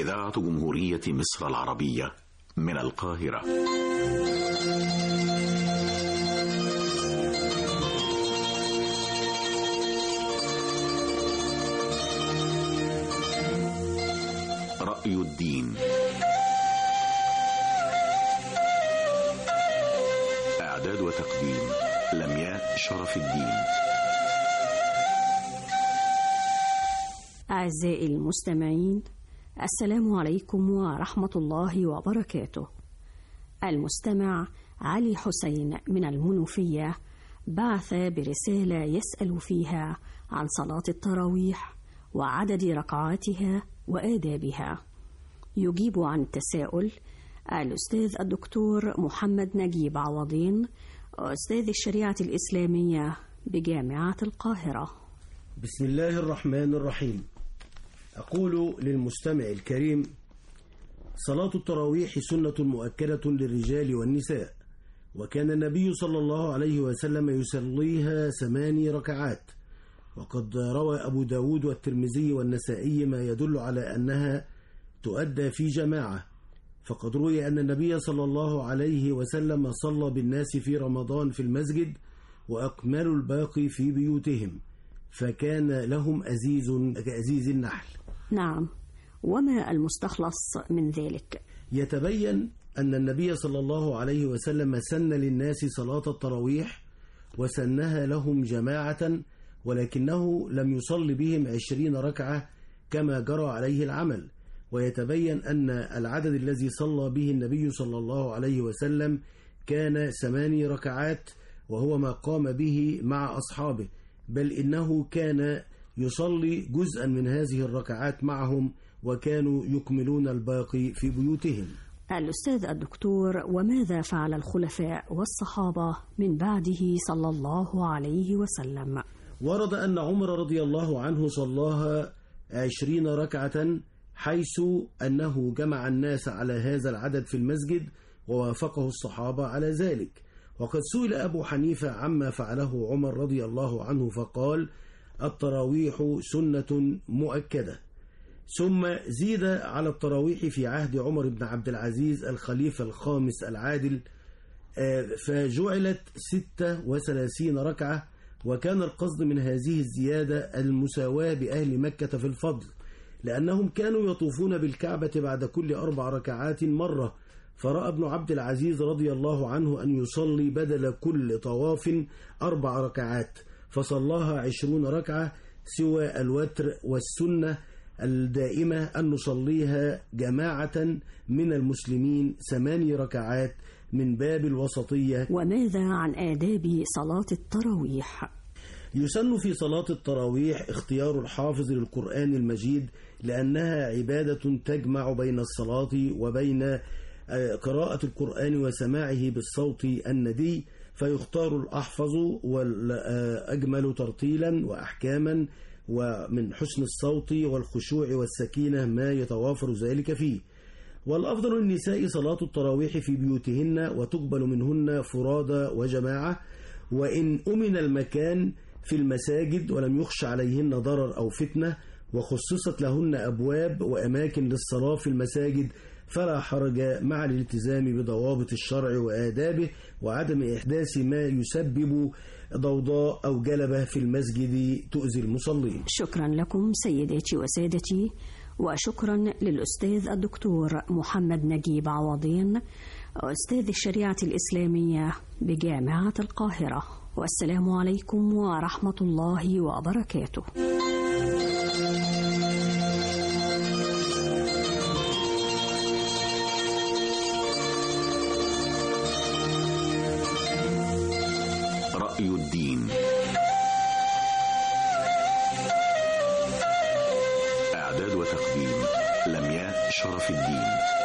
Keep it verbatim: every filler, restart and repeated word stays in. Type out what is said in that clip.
إذاعة جمهورية مصر العربية من القاهرة. رأي الدين. إعداد وتقديم لمياء شرف الدين. أعزائي المستمعين، السلام عليكم ورحمة الله وبركاته. المستمع علي حسين من المنوفية بعث برسالة يسأل فيها عن صلاة التراويح وعدد ركعاتها وآدابها. يجيب عن التساؤل الأستاذ الدكتور محمد نجيب عوضين، أستاذ الشريعة الإسلامية بجامعة القاهرة. بسم الله الرحمن الرحيم. أقول للمستمع الكريم: صلاة التراويح سنة مؤكدة للرجال والنساء، وكان النبي صلى الله عليه وسلم يصليها ثماني ركعات، وقد روى أبو داود والترمذي والنسائي ما يدل على أنها تؤدى في جماعة، فقد روي أن النبي صلى الله عليه وسلم صلى بالناس في رمضان في المسجد وأكملوا الباقي في بيوتهم، فكان لهم أزيز كأزيز النحل. نعم، وما المستخلص من ذلك؟ يتبين أن النبي صلى الله عليه وسلم سن للناس صلاة التراويح وسنها لهم جماعة، ولكنه لم يصل بهم عشرين ركعة كما جرى عليه العمل. ويتبين أن العدد الذي صلى به النبي صلى الله عليه وسلم كان ثماني ركعات، وهو ما قام به مع أصحابه، بل إنه كان يصلي جزءا من هذه الركعات معهم، وكانوا يكملون الباقي في بيوتهم. الأستاذ الدكتور، وماذا فعل الخلفاء والصحابة من بعده صلى الله عليه وسلم؟ ورد أن عمر رضي الله عنه صلاها عشرين ركعة، حيث أنه جمع الناس على هذا العدد في المسجد ووافقه الصحابة على ذلك. وقد سئل أبو حنيفة عما فعله عمر رضي الله عنه فقال: التراويح سنة مؤكدة. ثم زيد على التراويح في عهد عمر بن عبد العزيز الخليفة الخامس العادل، فجعلت ستة وثلاثين ركعة، وكان القصد من هذه الزيادة المساواة بأهل مكة في الفضل، لأنهم كانوا يطوفون بالكعبة بعد كل أربع ركعات مرة، فرأى ابن عبد العزيز رضي الله عنه أن يصلي بدل كل طواف أربع ركعات، فصلاها عشرون ركعة سوى الوتر، والسنة الدائمة أن نصليها جماعة من المسلمين ثماني ركعات من باب الوسطية. وماذا عن آداب صلاة التراويح؟ يسن في صلاة التراويح اختيار الحافظ للقرآن المجيد، لأنها عبادة تجمع بين الصلاة وبين قراءة القرآن وسماعه بالصوت الندي، فيختار الأحفظ والأجمل ترتيلا وأحكاما، ومن حسن الصوت والخشوع والسكينة ما يتوافر ذلك فيه. والأفضل للنساء صلاة التراويح في بيوتهن، وتقبل منهن فرادى وجماعة، وإن أمن المكان في المساجد ولم يخش عليهن ضرر أو فتنة، وخصصت لهن أبواب وأماكن للصلاة في المساجد، فلا حرج مع الالتزام بضوابط الشرع وآدابه، وعدم إحداث ما يسبب ضوضاء أو جلبة في المسجد تؤذي المصلين. شكرا لكم سيداتي وسادتي، وشكرا للأستاذ الدكتور محمد نجيب عوضين، أستاذ الشريعة الإسلامية بجامعة القاهرة. والسلام عليكم ورحمة الله وبركاته. رأي الدين. إعداد وتقديم لمياء شرف الدين.